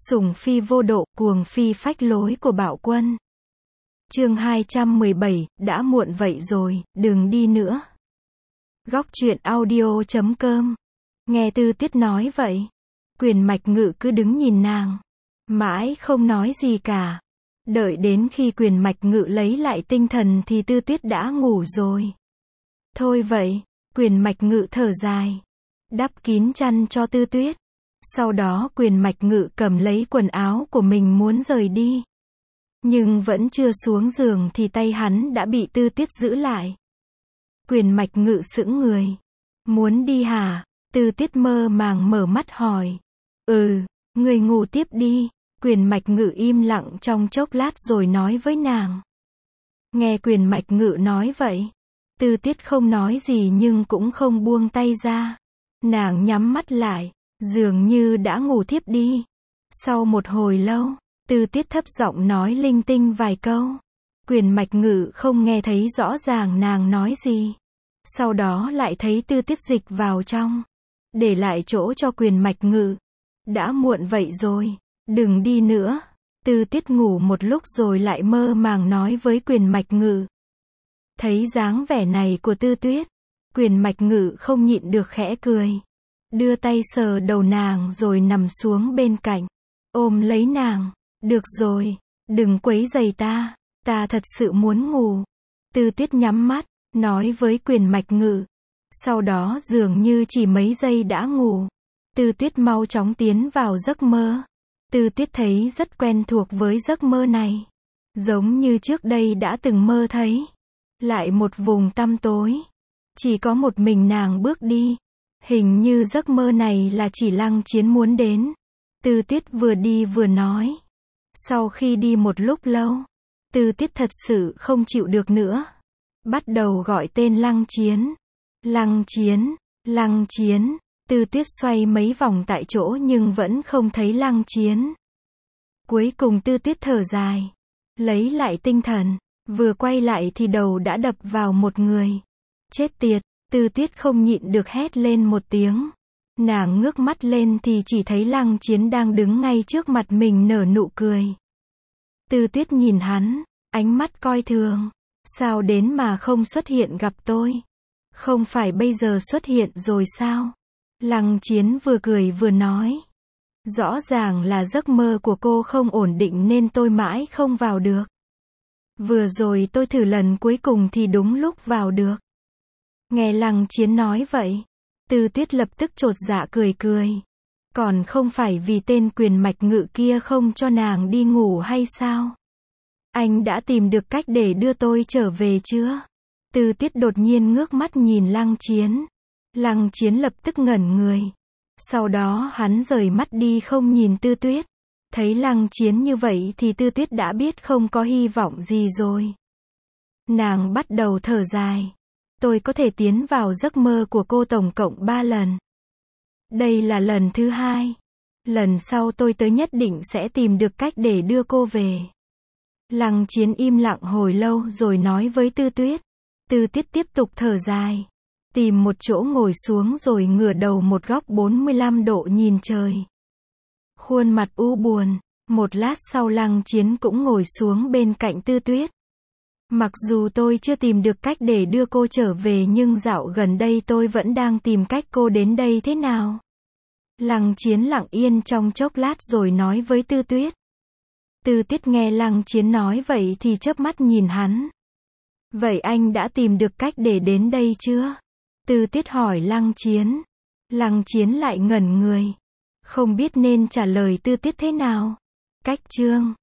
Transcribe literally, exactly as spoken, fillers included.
Sủng phi vô độ, cuồng phi phách lối của Bạo Quân. Chương hai trăm mười bảy, đã muộn vậy rồi, đừng đi nữa. Góc truyện audio chấm com. Nghe Tư Tuyết nói vậy, Quyền Mạch Ngự cứ đứng nhìn nàng, mãi không nói gì cả. Đợi đến khi Quyền Mạch Ngự lấy lại tinh thần thì Tư Tuyết đã ngủ rồi. Thôi vậy, Quyền Mạch Ngự thở dài, đắp kín chăn cho Tư Tuyết. Sau đó Quyền Mạch Ngự cầm lấy quần áo của mình muốn rời đi. Nhưng vẫn chưa xuống giường thì tay hắn đã bị Tư Tuyết giữ lại. Quyền Mạch Ngự sững người. Muốn đi hả? Tư Tuyết mơ màng mở mắt hỏi. Ừ, người ngủ tiếp đi. Quyền Mạch Ngự im lặng trong chốc lát rồi nói với nàng. Nghe Quyền Mạch Ngự nói vậy, Tư Tuyết không nói gì nhưng cũng không buông tay ra. Nàng nhắm mắt lại, dường như đã ngủ thiếp đi. Sau một hồi lâu, Tư Tuyết thấp giọng nói linh tinh vài câu. Quyền Mạch Ngự không nghe thấy rõ ràng nàng nói gì. Sau đó lại thấy Tư Tuyết dịch vào trong, để lại chỗ cho Quyền Mạch Ngự. Đã muộn vậy rồi, đừng đi nữa. Tư Tuyết ngủ một lúc rồi lại mơ màng nói với Quyền Mạch Ngự. Thấy dáng vẻ này của Tư Tuyết, Quyền Mạch Ngự không nhịn được khẽ cười. Đưa tay sờ đầu nàng rồi nằm xuống bên cạnh, ôm lấy nàng. Được rồi, đừng quấy rầy ta, ta thật sự muốn ngủ. Tư Tuyết nhắm mắt, nói với Quyền Mạch Ngự. Sau đó dường như chỉ mấy giây đã ngủ. Tư Tuyết mau chóng tiến vào giấc mơ. Tư Tuyết thấy rất quen thuộc với giấc mơ này. Giống như trước đây đã từng mơ thấy. Lại một vùng tăm tối. Chỉ có một mình nàng bước đi. Hình như giấc mơ này là chỉ Lăng Chiến muốn đến. Tư Tuyết vừa đi vừa nói. Sau khi đi một lúc lâu, Tư Tuyết thật sự không chịu được nữa. Bắt đầu gọi tên Lăng Chiến. Lăng Chiến, Lăng Chiến. Tư Tuyết xoay mấy vòng tại chỗ nhưng vẫn không thấy Lăng Chiến. Cuối cùng Tư Tuyết thở dài, lấy lại tinh thần, vừa quay lại thì đầu đã đập vào một người. Chết tiệt, Tư Tuyết không nhịn được hét lên một tiếng. Nàng ngước mắt lên thì chỉ thấy Lăng Chiến đang đứng ngay trước mặt mình nở nụ cười. Tư Tuyết nhìn hắn, ánh mắt coi thường. Sao đến mà không xuất hiện gặp tôi? Không phải bây giờ xuất hiện rồi sao? Lăng Chiến vừa cười vừa nói. Rõ ràng là giấc mơ của cô không ổn định nên tôi mãi không vào được. Vừa rồi tôi thử lần cuối cùng thì đúng lúc vào được. Nghe Lăng Chiến nói vậy, Tư Tuyết lập tức chột dạ cười cười. Còn không phải vì tên Quyền Mạch Ngự kia không cho nàng đi ngủ hay sao? Anh đã tìm được cách để đưa tôi trở về chưa? Tư Tuyết đột nhiên ngước mắt nhìn Lăng Chiến. Lăng Chiến lập tức ngẩn người. Sau đó hắn rời mắt đi không nhìn Tư Tuyết. Thấy Lăng Chiến như vậy thì Tư Tuyết đã biết không có hy vọng gì rồi. Nàng bắt đầu thở dài. Tôi có thể tiến vào giấc mơ của cô tổng cộng ba lần. Đây là lần thứ hai. Lần sau tôi tới nhất định sẽ tìm được cách để đưa cô về. Lăng Chiến im lặng hồi lâu rồi nói với Tư Tuyết. Tư Tuyết tiếp tục thở dài. Tìm một chỗ ngồi xuống rồi ngửa đầu một góc bốn mươi lăm độ nhìn trời. Khuôn mặt u buồn. Một lát sau Lăng Chiến cũng ngồi xuống bên cạnh Tư Tuyết. Mặc dù tôi chưa tìm được cách để đưa cô trở về nhưng dạo gần đây tôi vẫn đang tìm cách cô đến đây thế nào. Lăng Chiến lặng yên trong chốc lát rồi nói với Tư Tuyết. Tư Tuyết nghe Lăng Chiến nói vậy thì chớp mắt nhìn hắn. Vậy anh đã tìm được cách để đến đây chưa? Tư Tuyết hỏi Lăng Chiến. Lăng Chiến lại ngẩn người. Không biết nên trả lời Tư Tuyết thế nào. Cách chương